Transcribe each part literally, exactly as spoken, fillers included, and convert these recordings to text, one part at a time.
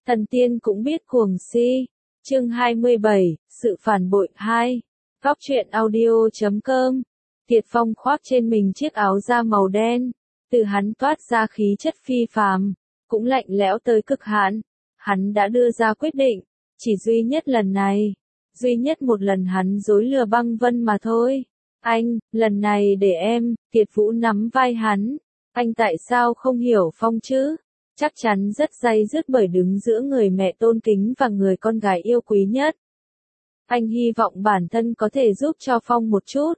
Thần tiên cũng biết cuồng si. Chương hai mươi bảy, sự phản bội hai. Góc truyện audio chấm com. Tiệt Phong khoác trên mình chiếc áo da màu đen, từ hắn toát ra khí chất phi phàm, cũng lạnh lẽo tới cực hạn. Hắn đã đưa ra quyết định, chỉ duy nhất lần này, duy nhất một lần hắn dối lừa Băng Vân mà thôi. Anh, lần này để em, Tiệt Vũ nắm vai hắn. Anh tại sao không hiểu Phong chứ? Chắc chắn rất day dứt bởi đứng giữa người mẹ tôn kính và người con gái yêu quý nhất. Anh hy vọng bản thân có thể giúp cho Phong một chút.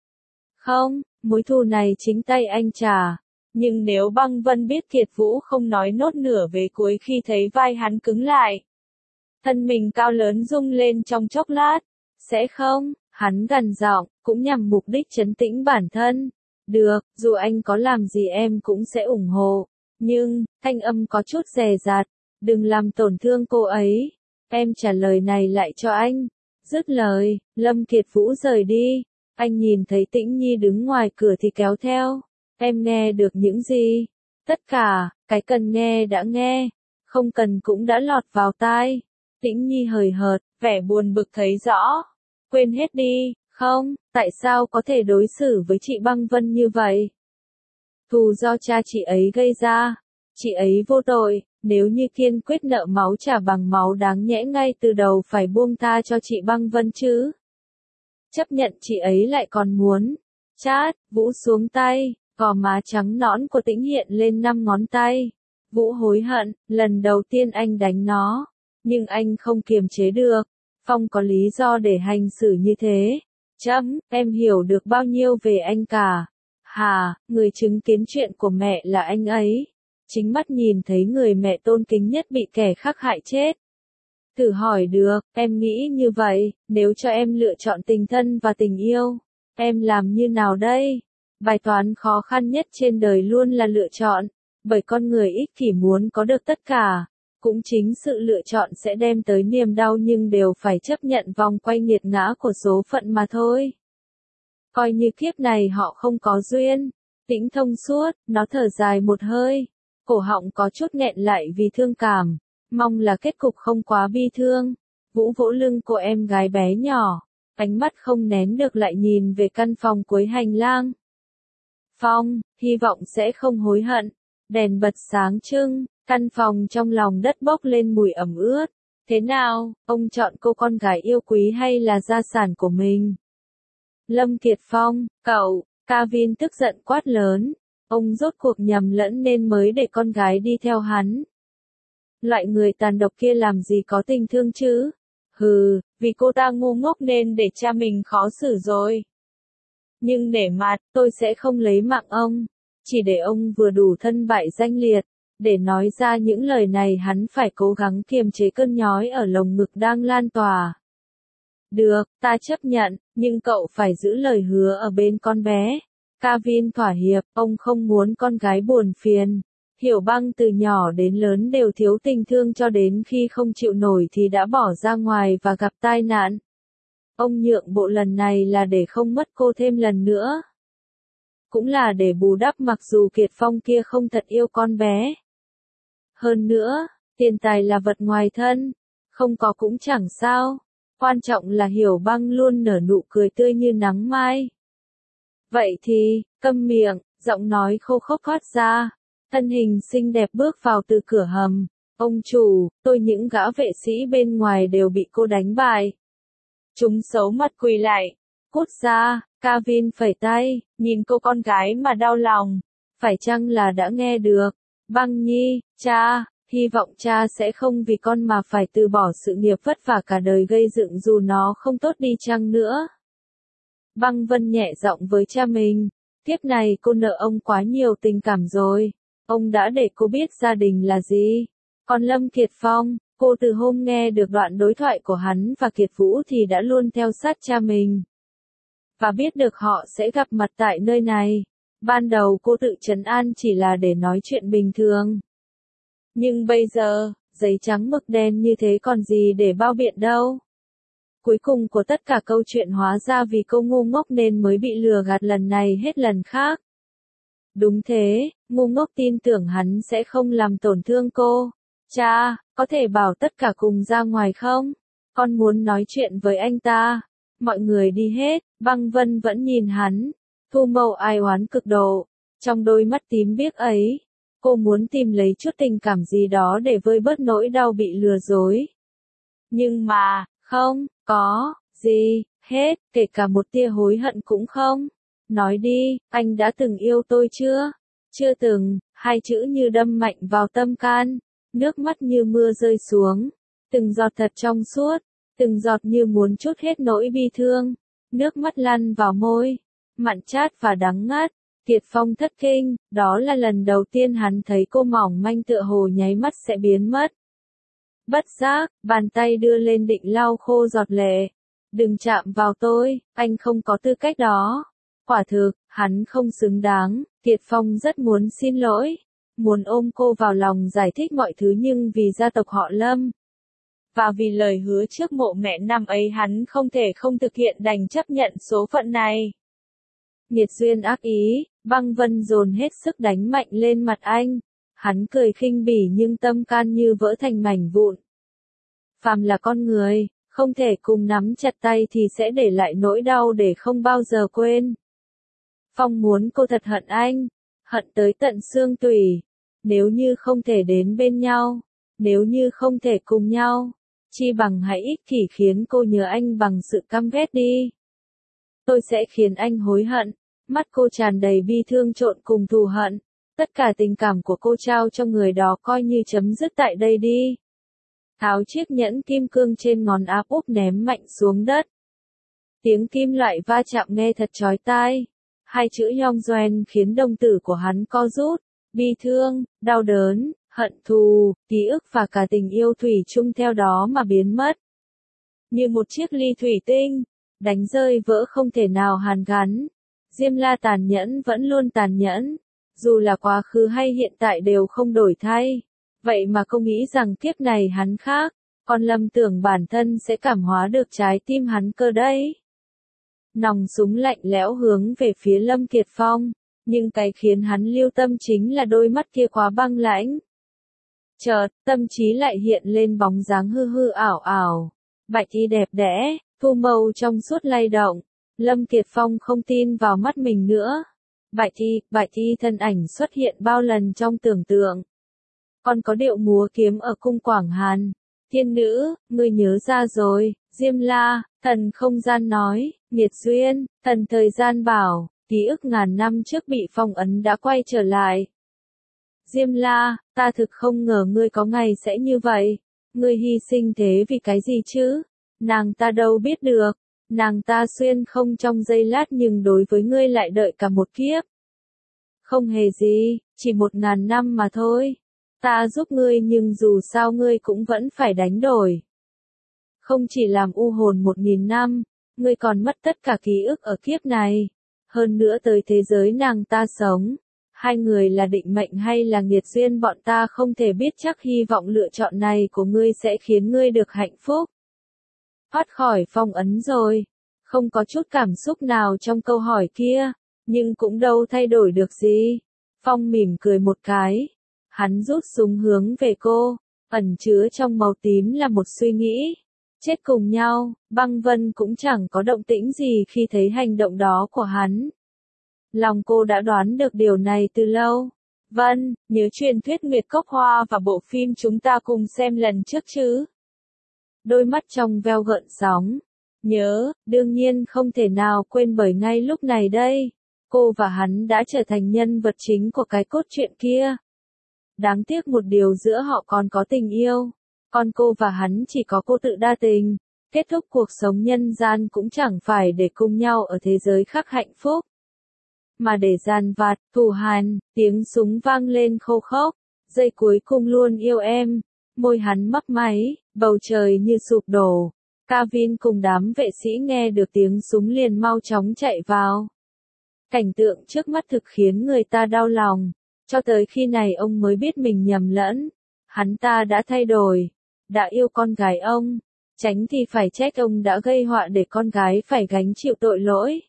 Không, mối thù này chính tay anh trả. Nhưng nếu Băng Vân biết Tiệt Vũ không nói nốt nửa về cuối khi thấy vai hắn cứng lại, thân mình cao lớn rung lên trong chốc lát. Sẽ không, hắn gằn giọng, cũng nhằm mục đích trấn tĩnh bản thân. Được, dù anh có làm gì em cũng sẽ ủng hộ. Nhưng, thanh âm có chút dè dặt, đừng làm tổn thương cô ấy. Em trả lời này lại cho anh. Dứt lời, Lâm Kiệt Vũ rời đi. Anh nhìn thấy Tĩnh Nhi đứng ngoài cửa thì kéo theo. Em nghe được những gì? Tất cả, cái cần nghe đã nghe, không cần cũng đã lọt vào tai. Tĩnh Nhi hời hợt, vẻ buồn bực thấy rõ. Quên hết đi, không, tại sao có thể đối xử với chị Băng Vân như vậy? Thù do cha chị ấy gây ra, chị ấy vô tội, nếu như kiên quyết nợ máu trả bằng máu đáng nhẽ ngay từ đầu phải buông tha cho chị Băng Vân chứ. Chấp nhận chị ấy lại còn muốn. Chát, Vũ xuống tay, gò má trắng nõn của Tĩnh hiện lên năm ngón tay. Vũ hối hận, lần đầu tiên anh đánh nó, nhưng anh không kiềm chế được. Phong có lý do để hành xử như thế. Chấm, em hiểu được bao nhiêu về anh cả. Hà, người chứng kiến chuyện của mẹ là anh ấy. Chính mắt nhìn thấy người mẹ tôn kính nhất bị kẻ khác hại chết. Thử hỏi được, em nghĩ như vậy, nếu cho em lựa chọn tình thân và tình yêu, em làm như nào đây? Bài toán khó khăn nhất trên đời luôn là lựa chọn, bởi con người ích kỷ muốn có được tất cả. Cũng chính sự lựa chọn sẽ đem tới niềm đau nhưng đều phải chấp nhận vòng quay nghiệt ngã của số phận mà thôi. Coi như kiếp này họ không có duyên. Tĩnh thông suốt, nó thở dài một hơi. Cổ họng có chút nghẹn lại vì thương cảm. Mong là kết cục không quá bi thương. Vũ vỗ lưng của em gái bé nhỏ. Ánh mắt không nén được lại nhìn về căn phòng cuối hành lang. Phong, hy vọng sẽ không hối hận. Đèn bật sáng trưng, căn phòng trong lòng đất bốc lên mùi ẩm ướt. Thế nào, ông chọn cô con gái yêu quý hay là gia sản của mình? Lâm Kiệt Phong, cậu, Kavin tức giận quát lớn. Ông rốt cuộc nhầm lẫn nên mới để con gái đi theo hắn. Loại người tàn độc kia làm gì có tình thương chứ? Hừ, vì cô ta ngu ngốc nên để cha mình khó xử rồi. Nhưng nể mặt, tôi sẽ không lấy mạng ông. Chỉ để ông vừa đủ thân bại danh liệt. Để nói ra những lời này hắn phải cố gắng kiềm chế cơn nhói ở lồng ngực đang lan tỏa. Được, ta chấp nhận, nhưng cậu phải giữ lời hứa ở bên con bé. Kavin thỏa hiệp, ông không muốn con gái buồn phiền. Hiểu Băng từ nhỏ đến lớn đều thiếu tình thương cho đến khi không chịu nổi thì đã bỏ ra ngoài và gặp tai nạn. Ông nhượng bộ lần này là để không mất cô thêm lần nữa. Cũng là để bù đắp mặc dù Kiệt Phong kia không thật yêu con bé. Hơn nữa, tiền tài là vật ngoài thân, không có cũng chẳng sao. Quan trọng là Hiểu Băng luôn nở nụ cười tươi như nắng mai. Vậy thì, câm miệng, giọng nói khô khốc thoát ra. Thân hình xinh đẹp bước vào từ cửa hầm. Ông chủ, tôi những gã vệ sĩ bên ngoài đều bị cô đánh bại. Chúng xấu mặt quỳ lại. Cút ra, Kavin phẩy tay, nhìn cô con gái mà đau lòng. Phải chăng là đã nghe được? Băng Nhi, cha, hy vọng cha sẽ không vì con mà phải từ bỏ sự nghiệp vất vả cả đời gây dựng dù nó không tốt đi chăng nữa. Băng Vân nhẹ giọng với cha mình. Tiếp này cô nợ ông quá nhiều tình cảm rồi. Ông đã để cô biết gia đình là gì. Còn Lâm Kiệt Phong, cô từ hôm nghe được đoạn đối thoại của hắn và Kiệt Vũ thì đã luôn theo sát cha mình. Và biết được họ sẽ gặp mặt tại nơi này. Ban đầu cô tự trấn an chỉ là để nói chuyện bình thường. Nhưng bây giờ, giấy trắng mực đen như thế còn gì để bao biện đâu. Cuối cùng của tất cả câu chuyện hóa ra vì cô ngu ngốc nên mới bị lừa gạt lần này hết lần khác. Đúng thế, ngu ngốc tin tưởng hắn sẽ không làm tổn thương cô. Cha, có thể bảo tất cả cùng ra ngoài không? Con muốn nói chuyện với anh ta. Mọi người đi hết, Băng Vân vẫn nhìn hắn. Thu Mâu ai oán cực độ. Trong đôi mắt tím biếc ấy, cô muốn tìm lấy chút tình cảm gì đó để vơi bớt nỗi đau bị lừa dối. Nhưng mà, không, có, gì, hết, kể cả một tia hối hận cũng không. Nói đi, anh đã từng yêu tôi chưa? Chưa từng, hai chữ như đâm mạnh vào tâm can. Nước mắt như mưa rơi xuống. Từng giọt thật trong suốt. Từng giọt như muốn trút hết nỗi bi thương. Nước mắt lăn vào môi. Mặn chát và đắng ngắt. Kiệt Phong thất kinh, đó là lần đầu tiên hắn thấy cô mỏng manh tựa hồ nháy mắt sẽ biến mất. Bất giác, bàn tay đưa lên định lau khô giọt lệ. Đừng chạm vào tôi, anh không có tư cách đó. Quả thực, hắn không xứng đáng. Kiệt Phong rất muốn xin lỗi. Muốn ôm cô vào lòng giải thích mọi thứ nhưng vì gia tộc họ Lâm. Và vì lời hứa trước mộ mẹ năm ấy hắn không thể không thực hiện đành chấp nhận số phận này. Nghiệt duyên ác ý, Băng Vân dồn hết sức đánh mạnh lên mặt anh. Hắn cười khinh bỉ nhưng tâm can như vỡ thành mảnh vụn. Phàm là con người, không thể cùng nắm chặt tay thì sẽ để lại nỗi đau để không bao giờ quên. Phong muốn cô thật hận anh, hận tới tận xương tủy. Nếu như không thể đến bên nhau, nếu như không thể cùng nhau, chi bằng hãy ích kỷ khiến cô nhớ anh bằng sự căm ghét đi. Tôi sẽ khiến anh hối hận. Mắt cô tràn đầy bi thương trộn cùng thù hận. Tất cả tình cảm của cô trao cho người đó coi như chấm dứt tại đây đi. Tháo chiếc nhẫn kim cương trên ngón áp úp ném mạnh xuống đất. Tiếng kim loại va chạm nghe thật chói tai. Hai chữ Yongzuen khiến đồng tử của hắn co rút. Bi thương, đau đớn, hận thù, ký ức và cả tình yêu thủy chung theo đó mà biến mất. Như một chiếc ly thủy tinh, đánh rơi vỡ không thể nào hàn gắn. Diêm La tàn nhẫn vẫn luôn tàn nhẫn, dù là quá khứ hay hiện tại đều không đổi thay. Vậy mà không nghĩ rằng kiếp này hắn khác, còn lầm tưởng bản thân sẽ cảm hóa được trái tim hắn cơ đấy. Nòng súng lạnh lẽo hướng về phía Lâm Kiệt Phong, nhưng cái khiến hắn lưu tâm chính là đôi mắt kia quá băng lãnh. Chợt, tâm trí lại hiện lên bóng dáng hư hư ảo ảo, bạch y đẹp đẽ, thu mâu trong suốt lay động. Lâm Kiệt Phong không tin vào mắt mình nữa. Bạch y, bạch y thân ảnh xuất hiện bao lần trong tưởng tượng. Còn có điệu múa kiếm ở cung Quảng Hàn. Thiên nữ, ngươi nhớ ra rồi. Diêm La, thần không gian nói. Nghiệt duyên, thần thời gian bảo. Ký ức ngàn năm trước bị phong ấn đã quay trở lại. Diêm La, ta thực không ngờ ngươi có ngày sẽ như vậy. Ngươi hy sinh thế vì cái gì chứ? Nàng ta đâu biết được. Nàng ta xuyên không trong giây lát nhưng đối với ngươi lại đợi cả một kiếp. Không hề gì, chỉ một ngàn năm mà thôi. Ta giúp ngươi nhưng dù sao ngươi cũng vẫn phải đánh đổi. Không chỉ làm u hồn một nghìn năm, ngươi còn mất tất cả ký ức ở kiếp này. Hơn nữa tới thế giới nàng ta sống. Hai người là định mệnh hay là nghiệt duyên bọn ta không thể biết chắc, hy vọng lựa chọn này của ngươi sẽ khiến ngươi được hạnh phúc. Thoát khỏi phong ấn rồi. Không có chút cảm xúc nào trong câu hỏi kia, nhưng cũng đâu thay đổi được gì. Phong mỉm cười một cái. Hắn rút súng hướng về cô, ẩn chứa trong màu tím là một suy nghĩ. Chết cùng nhau, Băng Vân cũng chẳng có động tĩnh gì khi thấy hành động đó của hắn. Lòng cô đã đoán được điều này từ lâu. Vân, nhớ truyền thuyết Nguyệt Cốc Hoa và bộ phim chúng ta cùng xem lần trước chứ? Đôi mắt trong veo gợn sóng. Nhớ, đương nhiên không thể nào quên bởi ngay lúc này đây, cô và hắn đã trở thành nhân vật chính của cái cốt truyện kia. Đáng tiếc một điều giữa họ còn có tình yêu, còn cô và hắn chỉ có cô tự đa tình. Kết thúc cuộc sống nhân gian cũng chẳng phải để cùng nhau ở thế giới khác hạnh phúc, mà để giàn vặt, thù hằn. Tiếng súng vang lên khô khốc, giây cuối cùng luôn yêu em. Môi hắn mấp máy, bầu trời như sụp đổ. Kavin cùng đám vệ sĩ nghe được tiếng súng liền mau chóng chạy vào. Cảnh tượng trước mắt thực khiến người ta đau lòng. Cho tới khi này ông mới biết mình nhầm lẫn. Hắn ta đã thay đổi, đã yêu con gái ông. Tránh thì phải trách ông đã gây họa để con gái phải gánh chịu tội lỗi.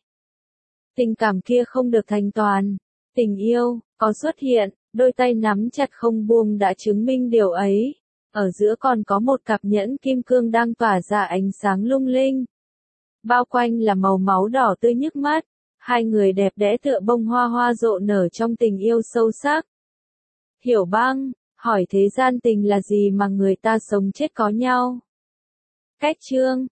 Tình cảm kia không được thành toàn. Tình yêu, có xuất hiện, đôi tay nắm chặt không buông đã chứng minh điều ấy. Ở giữa còn có một cặp nhẫn kim cương đang tỏa ra ánh sáng lung linh. Bao quanh là màu máu đỏ tươi nhức mắt. Hai người đẹp đẽ tựa bông hoa hoa rộ nở trong tình yêu sâu sắc. Hiểu Băng, hỏi thế gian tình là gì mà người ta sống chết có nhau? Cách chương